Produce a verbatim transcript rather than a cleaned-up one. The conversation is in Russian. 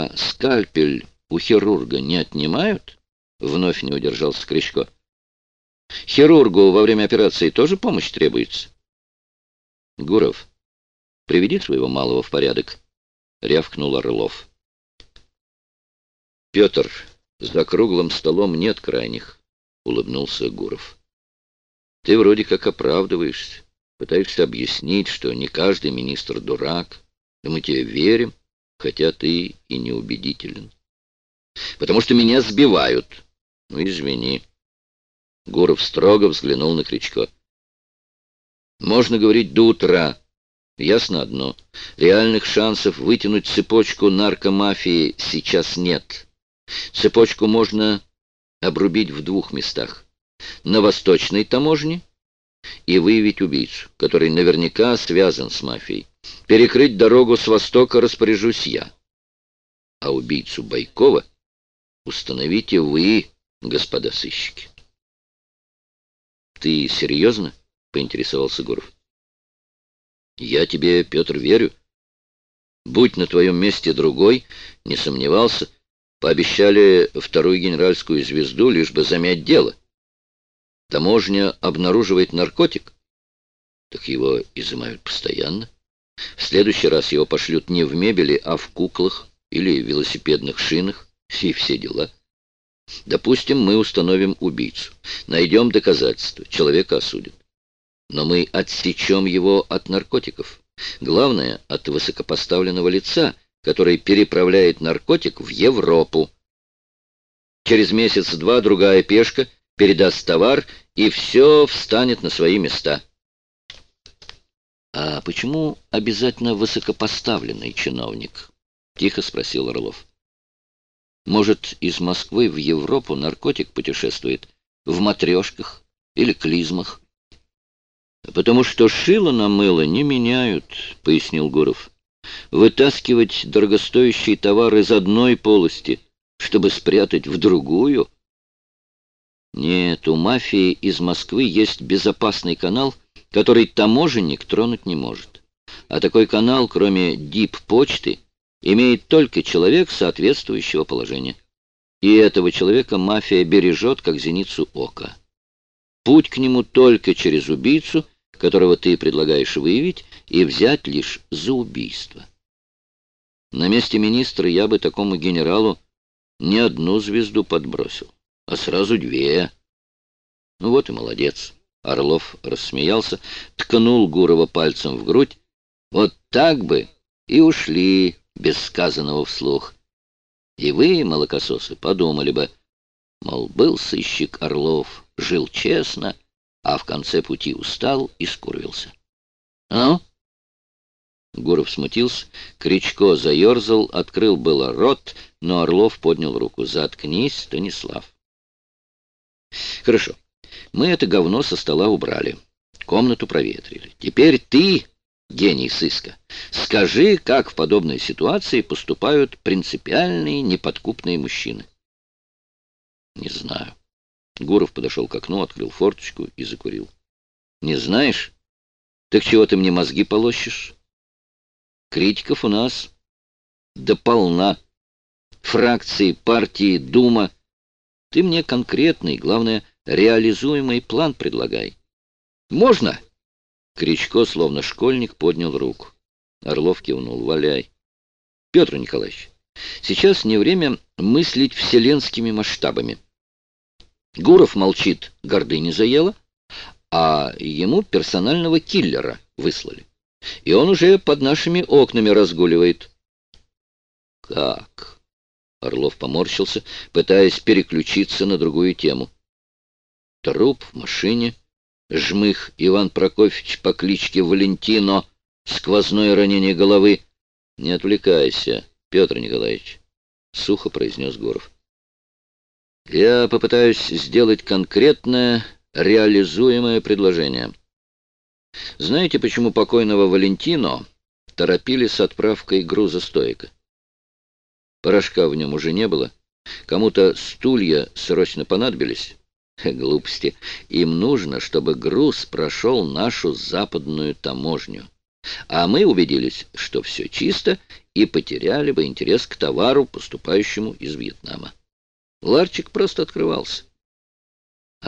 А скальпель у хирурга не отнимают? Вновь не удержался Кричко. Хирургу во время операции тоже помощь требуется? Гуров, приведи своего малого в порядок, рявкнул Орлов. Петр, за круглым столом нет крайних, улыбнулся Гуров. Ты вроде как оправдываешься, пытаешься объяснить, что не каждый министр дурак, и мы тебе верим, хотя ты и неубедителен. Потому что меня сбивают. Ну, извини. Гуров строго взглянул на Кричко. Можно говорить до утра. Ясно одно. Реальных шансов вытянуть цепочку наркомафии сейчас нет. Цепочку можно обрубить в двух местах. На восточной таможне и выявить убийцу, который наверняка связан с мафией. Перекрыть дорогу с востока распоряжусь я. А убийцу Байкова установите вы, господа сыщики. Ты серьезно? Поинтересовался Гуров. Я тебе, Петр, верю. Будь на твоем месте другой, не сомневался, пообещали вторую генеральскую звезду, лишь бы замять дело. Таможня обнаруживает наркотик, так его изымают постоянно. В следующий раз его пошлют не в мебели, а в куклах или велосипедных шинах, и все дела. Допустим, мы установим убийцу, найдем доказательства, человека осудят. Но мы отсечем его от наркотиков. Главное, от высокопоставленного лица, который переправляет наркотик в Европу. Через месяц-два другая пешка передаст товар, и все встанет на свои места. «А почему обязательно высокопоставленный чиновник?» — тихо спросил Орлов. «Может, из Москвы в Европу наркотик путешествует в матрешках или клизмах?» «Потому что шило на мыло не меняют», — пояснил Гуров. «Вытаскивать дорогостоящий товар из одной полости, чтобы спрятать в другую...» «Нет, у мафии из Москвы есть безопасный канал, который таможенник тронуть не может. А такой канал, кроме дип-почты, имеет только человек соответствующего положения. И этого человека мафия бережет, как зеницу ока. Путь к нему только через убийцу, которого ты предлагаешь выявить и взять лишь за убийство. На месте министра я бы такому генералу не одну звезду подбросил, а сразу две. Ну вот и молодец». Орлов рассмеялся, ткнул Гурова пальцем в грудь. «Вот так бы и ушли без сказанного вслух. И вы, молокососы, подумали бы, мол, был сыщик Орлов, жил честно, а в конце пути устал и скурвился. Ну?» Гуров смутился, Кричко заерзал, открыл было рот, но Орлов поднял руку. «Заткнись, Станислав». «Хорошо. Мы это говно со стола убрали, комнату проветрили. Теперь ты, гений сыска, скажи, как в подобной ситуации поступают принципиальные, неподкупные мужчины». «Не знаю». Гуров подошел к окну, открыл форточку и закурил. «Не знаешь? Так чего ты мне мозги полощешь? Критиков у нас да полна. Фракции, партии, дума. Ты мне конкретный, главное, реализуемый план предлагай. Можно?» Кричко, словно школьник, поднял руку. Орлов кивнул. «Валяй». «Петр Николаевич, сейчас не время мыслить вселенскими масштабами. Гуров молчит, гордыня заела, а ему персонального киллера выслали. И он уже под нашими окнами разгуливает». «Как?» Орлов поморщился, пытаясь переключиться на другую тему. «Труп в машине, жмых Иван Прокофьевич по кличке Валентино, сквозное ранение головы». «Не отвлекайся, Петр Николаевич», — сухо произнес Гуров. «Я попытаюсь сделать конкретное, реализуемое предложение. Знаете, почему покойного Валентино торопили с отправкой груза стойка? Порошка в нем уже не было. Кому-то стулья срочно понадобились. Глупости. Им нужно, чтобы груз прошел нашу западную таможню. А мы убедились, что все чисто, и потеряли бы интерес к товару, поступающему из Вьетнама. Ларчик просто открывался.